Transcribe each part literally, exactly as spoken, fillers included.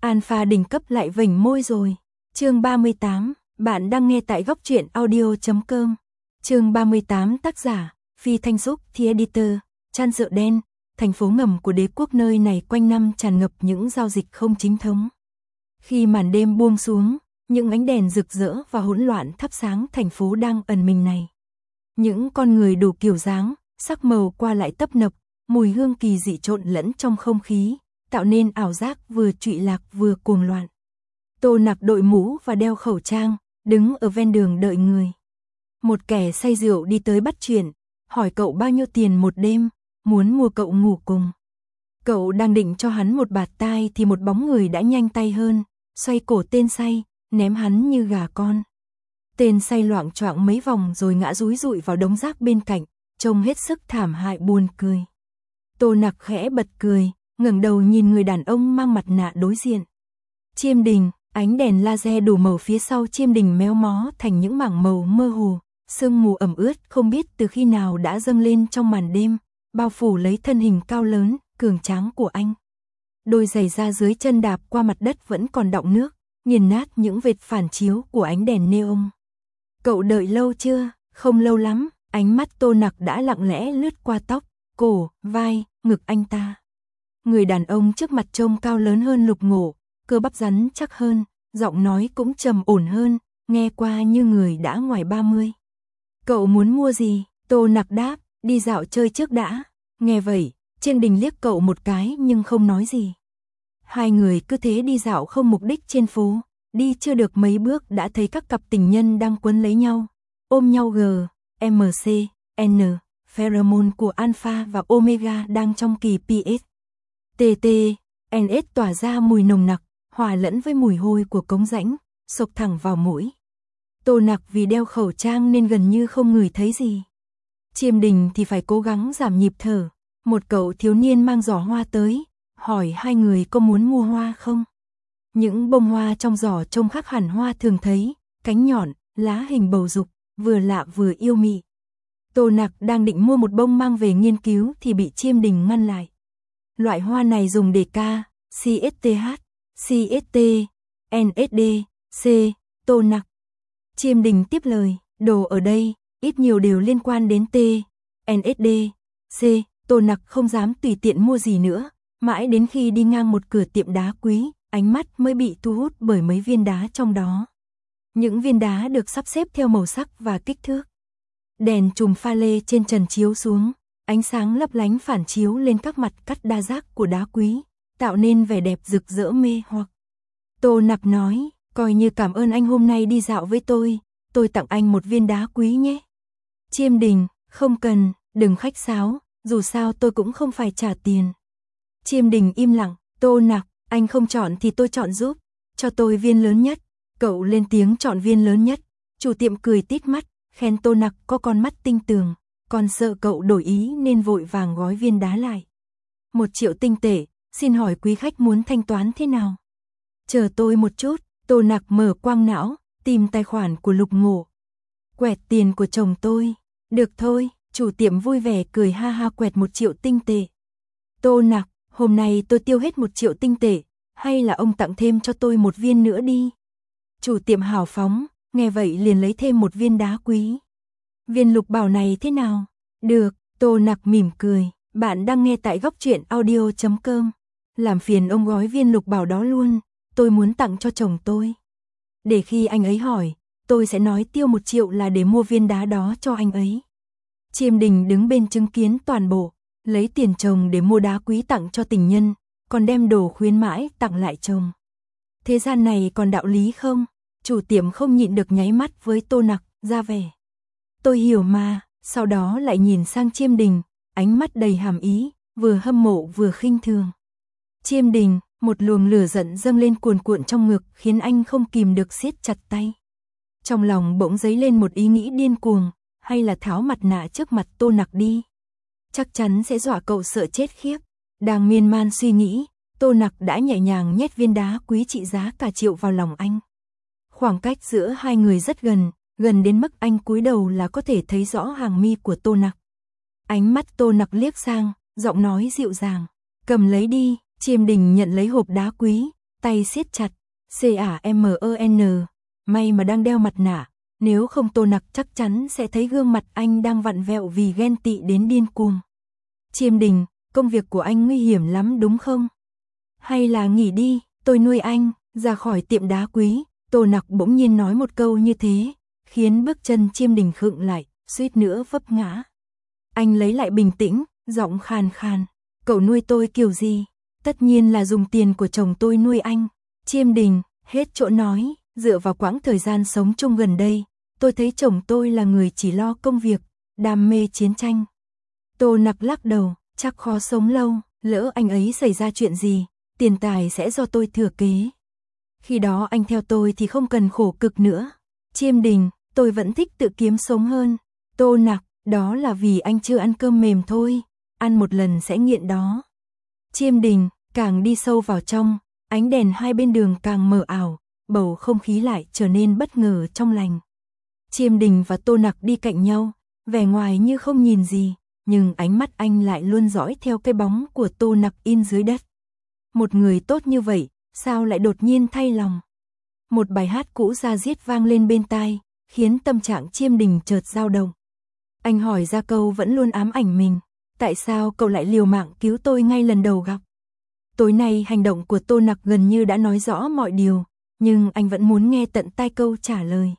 Alpha đỉnh cấp lại vểnh môi rồi. Chương ba mươi tám, bạn đang nghe tại góc truyện audio chấm com. Chương ba mươi tám, tác giả Phi Thanh Xúc, The Editor. Chan Sợ Đen, thành phố ngầm của đế quốc nơi này quanh năm tràn ngập những giao dịch không chính thống. Khi màn đêm buông xuống, những ánh đèn rực rỡ và hỗn loạn thắp sáng thành phố đang ẩn mình này. Những con người đủ kiểu dáng, sắc màu qua lại tấp nập, mùi hương kỳ dị trộn lẫn trong không khí, tạo nên ảo giác vừa trụy lạc vừa cuồng loạn. Tô Nặc đội mũ và đeo khẩu trang, đứng ở ven đường đợi người. Một kẻ say rượu đi tới bắt chuyện, hỏi cậu bao nhiêu tiền một đêm, muốn mua cậu ngủ cùng. Cậu đang định cho hắn một bạt tai thì một bóng người đã nhanh tay hơn, xoay cổ tên say, ném hắn như gà con. Tên say loạng choạng mấy vòng rồi ngã rúi rụi vào đống rác bên cạnh, trông hết sức thảm hại buồn cười. Tô Nặc khẽ bật cười, ngẩng đầu nhìn người đàn ông mang mặt nạ đối diện. Chiêm Đình, ánh đèn laser đủ màu phía sau Chiêm Đình méo mó thành những mảng màu mơ hồ, sương mù ẩm ướt không biết từ khi nào đã dâng lên trong màn đêm, bao phủ lấy thân hình cao lớn, cường tráng của anh. Đôi giày da dưới chân đạp qua mặt đất vẫn còn đọng nước, nghiền nát những vệt phản chiếu của ánh đèn neon. Cậu đợi lâu chưa? Không lâu lắm, ánh mắt Tô Nặc đã lặng lẽ lướt qua tóc, cổ, vai, ngực anh ta. Người đàn ông trước mặt trông cao lớn hơn Lục Ngộ, cơ bắp rắn chắc hơn, giọng nói cũng trầm ổn hơn, nghe qua như người đã ngoài ba mươi. Cậu muốn mua gì? Tô Nặc đáp, đi dạo chơi trước đã. Nghe vậy, Chiêm Đình liếc cậu một cái nhưng không nói gì. Hai người cứ thế đi dạo không mục đích trên phố, đi chưa được mấy bước đã thấy các cặp tình nhân đang quấn lấy nhau, ôm nhau G, M C, N, pheromone của Alpha và Omega đang trong kỳ pê ét. T T, N S tỏa ra mùi nồng nặc, hòa lẫn với mùi hôi của cống rãnh, xộc thẳng vào mũi. Tô Nặc vì đeo khẩu trang nên gần như không ngửi thấy gì. Chiêm Đình thì phải cố gắng giảm nhịp thở. Một cậu thiếu niên mang giỏ hoa tới, hỏi hai người có muốn mua hoa không? Những bông hoa trong giỏ trông khác hẳn hoa thường thấy, cánh nhọn, lá hình bầu dục, vừa lạ vừa yêu mị. Tô Nặc đang định mua một bông mang về nghiên cứu thì bị Chiêm Đình ngăn lại. Loại hoa này dùng để ca, C S T H, C S T, N S D, C, Tô Nặc. Chiêm Đình tiếp lời, đồ ở đây, ít nhiều đều liên quan đến T, N S D, C. Tô Nặc không dám tùy tiện mua gì nữa, mãi đến khi đi ngang một cửa tiệm đá quý, ánh mắt mới bị thu hút bởi mấy viên đá trong đó. Những viên đá được sắp xếp theo màu sắc và kích thước. Đèn chùm pha lê trên trần chiếu xuống, ánh sáng lấp lánh phản chiếu lên các mặt cắt đa giác của đá quý, tạo nên vẻ đẹp rực rỡ mê hoặc. Tô Nặc nói, coi như cảm ơn anh hôm nay đi dạo với tôi, tôi tặng anh một viên đá quý nhé. Chiêm Đình, không cần, đừng khách sáo, dù sao tôi cũng không phải trả tiền. Chiêm Đình im lặng, Tô Nặc, anh không chọn thì tôi chọn giúp, cho tôi viên lớn nhất. Cậu lên tiếng chọn viên lớn nhất, chủ tiệm cười tít mắt, khen Tô Nặc có con mắt tinh tường, còn sợ cậu đổi ý nên vội vàng gói viên đá lại. Một triệu tinh tệ, xin hỏi quý khách muốn thanh toán thế nào? Chờ tôi một chút, Tô Nặc mở quang não, tìm tài khoản của Lục Ngộ. Quẹt tiền của chồng tôi, được thôi. Chủ tiệm vui vẻ cười ha ha quẹt một triệu tinh tệ. Tô Nặc, hôm nay tôi tiêu hết một triệu tinh tệ, hay là ông tặng thêm cho tôi một viên nữa đi. Chủ tiệm hào phóng, nghe vậy liền lấy thêm một viên đá quý. Viên lục bảo này thế nào? Được, Tô Nặc mỉm cười, bạn đang nghe tại góc truyện audio chấm com. Làm phiền ông gói viên lục bảo đó luôn, tôi muốn tặng cho chồng tôi. Để khi anh ấy hỏi, tôi sẽ nói tiêu một triệu là để mua viên đá đó cho anh ấy. Chiêm Đình đứng bên chứng kiến toàn bộ, lấy tiền chồng để mua đá quý tặng cho tình nhân, còn đem đồ khuyến mãi tặng lại chồng. Thế gian này còn đạo lý không? Chủ tiệm không nhịn được nháy mắt với Tô Nặc, ra vẻ. Tôi hiểu mà, sau đó lại nhìn sang Chiêm Đình, ánh mắt đầy hàm ý, vừa hâm mộ vừa khinh thường. Chiêm Đình, một luồng lửa giận dâng lên cuồn cuộn trong ngực khiến anh không kìm được siết chặt tay. Trong lòng bỗng dấy lên một ý nghĩ điên cuồng. Hay là tháo mặt nạ trước mặt Tô Nặc đi. Chắc chắn sẽ dọa cậu sợ chết khiếp. Đang miên man suy nghĩ, Tô Nặc đã nhẹ nhàng nhét viên đá quý trị giá cả triệu vào lòng anh. Khoảng cách giữa hai người rất gần, gần đến mức anh cúi đầu là có thể thấy rõ hàng mi của Tô Nặc. Ánh mắt Tô Nặc liếc sang, giọng nói dịu dàng, cầm lấy đi. Chiêm Đình nhận lấy hộp đá quý, tay siết chặt, C-A-M-E-N, may mà đang đeo mặt nạ, nếu không Tô Nặc chắc chắn sẽ thấy gương mặt anh đang vặn vẹo vì ghen tị đến điên cuồng. Chiêm Đình, công việc của anh nguy hiểm lắm đúng không? Hay là nghỉ đi, tôi nuôi anh, ra khỏi tiệm đá quý, Tô Nặc bỗng nhiên nói một câu như thế, khiến bước chân Chiêm Đình khựng lại, suýt nữa vấp ngã. Anh lấy lại bình tĩnh, giọng khàn khàn, cậu nuôi tôi kiểu gì? Tất nhiên là dùng tiền của chồng tôi nuôi anh. Chiêm Đình, hết chỗ nói, dựa vào quãng thời gian sống chung gần đây, tôi thấy chồng tôi là người chỉ lo công việc, đam mê chiến tranh. Tô Nặc lắc đầu, chắc khó sống lâu, lỡ anh ấy xảy ra chuyện gì, tiền tài sẽ do tôi thừa kế. Khi đó anh theo tôi thì không cần khổ cực nữa. Chiêm Đình, tôi vẫn thích tự kiếm sống hơn. Tô Nặc, đó là vì anh chưa ăn cơm mềm thôi, ăn một lần sẽ nghiện đó. Chiêm Đình, càng đi sâu vào trong, ánh đèn hai bên đường càng mờ ảo, bầu không khí lại trở nên bất ngờ trong lành. Chiêm Đình và Tô Nặc đi cạnh nhau, vẻ ngoài như không nhìn gì, nhưng ánh mắt anh lại luôn dõi theo cái bóng của Tô Nặc in dưới đất. Một người tốt như vậy, sao lại đột nhiên thay lòng? Một bài hát cũ da diết vang lên bên tai, khiến tâm trạng Chiêm Đình chợt dao động. Anh hỏi ra câu vẫn luôn ám ảnh mình, tại sao cậu lại liều mạng cứu tôi ngay lần đầu gặp? Tối nay hành động của Tô Nặc gần như đã nói rõ mọi điều, nhưng anh vẫn muốn nghe tận tai câu trả lời.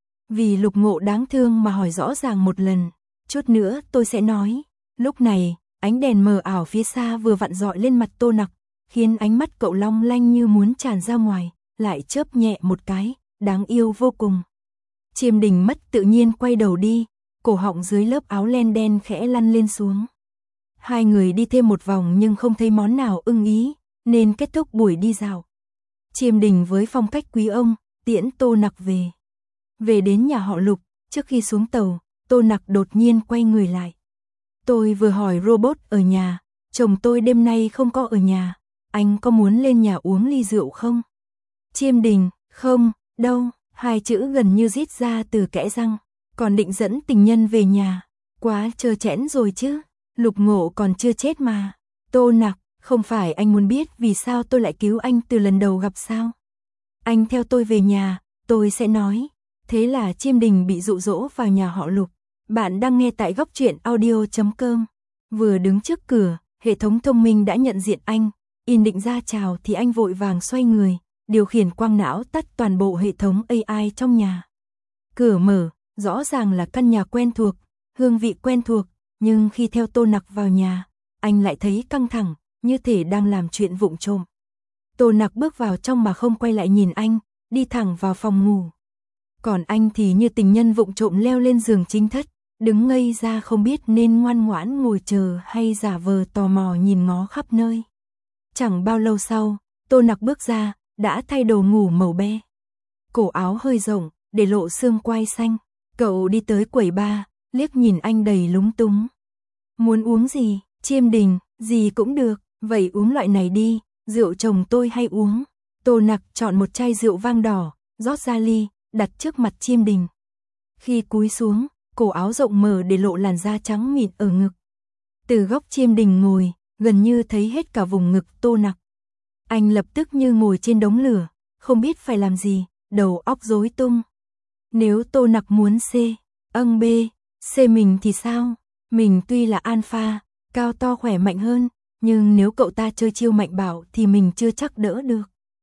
Vì Lục Ngộ đáng thương mà hỏi rõ ràng một lần, chút nữa tôi sẽ nói. Lúc này, ánh đèn mờ ảo phía xa vừa vặn dọi lên mặt Tô Nặc, khiến ánh mắt cậu long lanh như muốn tràn ra ngoài, lại chớp nhẹ một cái, đáng yêu vô cùng. Chiêm Đình mất tự nhiên quay đầu đi, cổ họng dưới lớp áo len đen khẽ lăn lên xuống. Hai người đi thêm một vòng nhưng không thấy món nào ưng ý, nên kết thúc buổi đi dạo. Chiêm Đình với phong cách quý ông, tiễn Tô Nặc về. Về đến nhà họ Lục, trước khi xuống tàu, Tô Nặc đột nhiên quay người lại. Tôi vừa hỏi robot ở nhà, chồng tôi đêm nay không có ở nhà, anh có muốn lên nhà uống ly rượu không? Chiêm Đình, không, đâu, hai chữ gần như rít ra từ kẽ răng, còn định dẫn tình nhân về nhà, quá trơ trẽn rồi chứ, Lục Ngộ còn chưa chết mà. Tô Nặc, không phải anh muốn biết vì sao tôi lại cứu anh từ lần đầu gặp sao? Anh theo tôi về nhà, tôi sẽ nói. Thế là Chiêm Đình bị dụ dỗ vào nhà họ Lục. Bạn đang nghe tại góc truyện audio chấm com. Vừa đứng trước cửa, hệ thống thông minh đã nhận diện anh, in định ra chào thì anh vội vàng xoay người, điều khiển quang não tắt toàn bộ hệ thống a i trong nhà. Cửa mở, rõ ràng là căn nhà quen thuộc, hương vị quen thuộc, nhưng khi theo Tô Nặc vào nhà, anh lại thấy căng thẳng, như thể đang làm chuyện vụng trộm. Tô Nặc bước vào trong mà không quay lại nhìn anh, đi thẳng vào phòng ngủ. Còn anh thì như tình nhân vụng trộm leo lên giường chính thất, đứng ngây ra không biết nên ngoan ngoãn ngồi chờ hay giả vờ tò mò nhìn ngó khắp nơi. Chẳng bao lâu sau, Tô Nặc bước ra, đã thay đồ ngủ màu be. Cổ áo hơi rộng, để lộ xương quai xanh. Cậu đi tới quầy bar, liếc nhìn anh đầy lúng túng. Muốn uống gì? Chiêm Đình, gì cũng được, vậy uống loại này đi, rượu chồng tôi hay uống. Tô Nặc chọn một chai rượu vang đỏ, rót ra ly, đặt trước mặt Chiêm Đình. Khi cúi xuống, cổ áo rộng mở để lộ làn da trắng mịn ở ngực. Từ góc Chiêm Đình ngồi, gần như thấy hết cả vùng ngực Tô Nặc. Anh lập tức như ngồi trên đống lửa, không biết phải làm gì, đầu óc rối tung. Nếu Tô Nặc muốn C, âng B, C mình thì sao? Mình tuy là alpha, cao to khỏe mạnh hơn, nhưng nếu cậu ta chơi chiêu mạnh bạo thì mình chưa chắc đỡ được.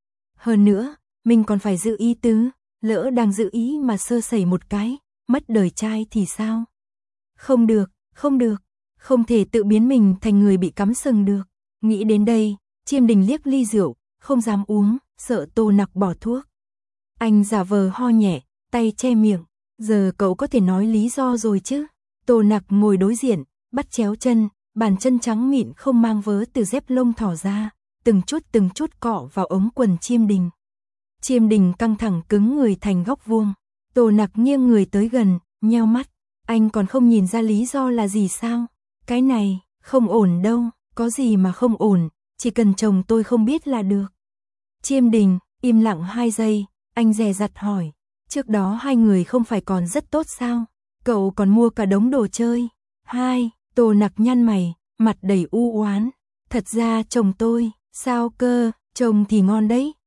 Hơn nữa, mình còn phải giữ ý tứ, lỡ đang giữ ý mà sơ sẩy một cái, mất đời trai thì sao? Không được, không được, không thể tự biến mình thành người bị cắm sừng được. Nghĩ đến đây, Chiêm Đình liếc ly rượu, không dám uống, sợ Tô Nặc bỏ thuốc. Anh giả vờ ho nhẹ, tay che miệng, giờ cậu có thể nói lý do rồi chứ? Tô Nặc ngồi đối diện, bắt chéo chân, bàn chân trắng mịn không mang vớ từ dép lông thỏ ra, từng chút từng chút cọ vào ống quần Chiêm Đình. Chiêm Đình căng thẳng cứng người thành góc vuông. Tô Nặc nghiêng người tới gần, nheo mắt. Anh còn không nhìn ra lý do là gì sao? Cái này, không ổn đâu, có gì mà không ổn, chỉ cần chồng tôi không biết là được. Chiêm Đình, im lặng hai giây, anh dè dặt hỏi. Trước đó hai người không phải còn rất tốt sao? Cậu còn mua cả đống đồ chơi. Hai, Tô Nặc nhăn mày, mặt đầy u oán. Thật ra chồng tôi, sao cơ, chồng thì ngon đấy,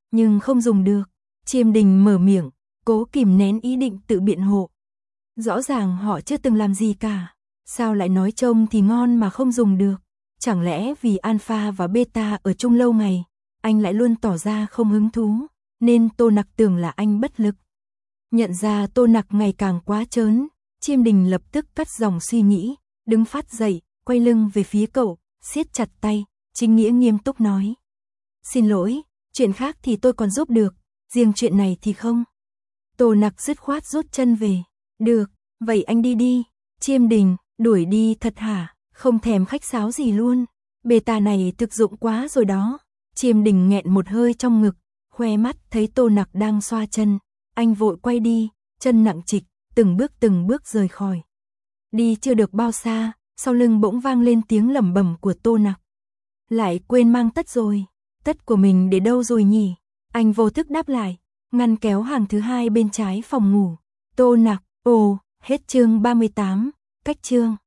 nhưng không dùng được. Chiêm Đình mở miệng, cố kìm nén ý định tự biện hộ. Rõ ràng họ chưa từng làm gì cả, sao lại nói trông thì ngon mà không dùng được? Chẳng lẽ vì alpha và beta ở chung lâu ngày, anh lại luôn tỏ ra không hứng thú, nên Tô Nặc tưởng là anh bất lực. Nhận ra Tô Nặc ngày càng quá trớn, Chiêm Đình lập tức cắt dòng suy nghĩ, đứng phát dậy, quay lưng về phía cậu, siết chặt tay, chính nghĩa nghiêm túc nói. Xin lỗi, chuyện khác thì tôi còn giúp được, riêng chuyện này thì không. Tô Nặc dứt khoát rút chân về. Được, vậy anh đi đi. Chiêm Đình, đuổi đi thật hả? Không thèm khách sáo gì luôn. Beta này thực dụng quá rồi đó. Chiêm Đình nghẹn một hơi trong ngực, khoe mắt thấy Tô Nặc đang xoa chân. Anh vội quay đi, chân nặng trịch, từng bước từng bước rời khỏi. Đi chưa được bao xa, sau lưng bỗng vang lên tiếng lẩm bẩm của Tô Nặc. Lại quên mang tất rồi. Tất của mình để đâu rồi nhỉ? Anh vô thức đáp lại, ngăn kéo hàng thứ hai bên trái phòng ngủ. Tô Nặc, ồ, hết chương ba mươi tám, cách chương.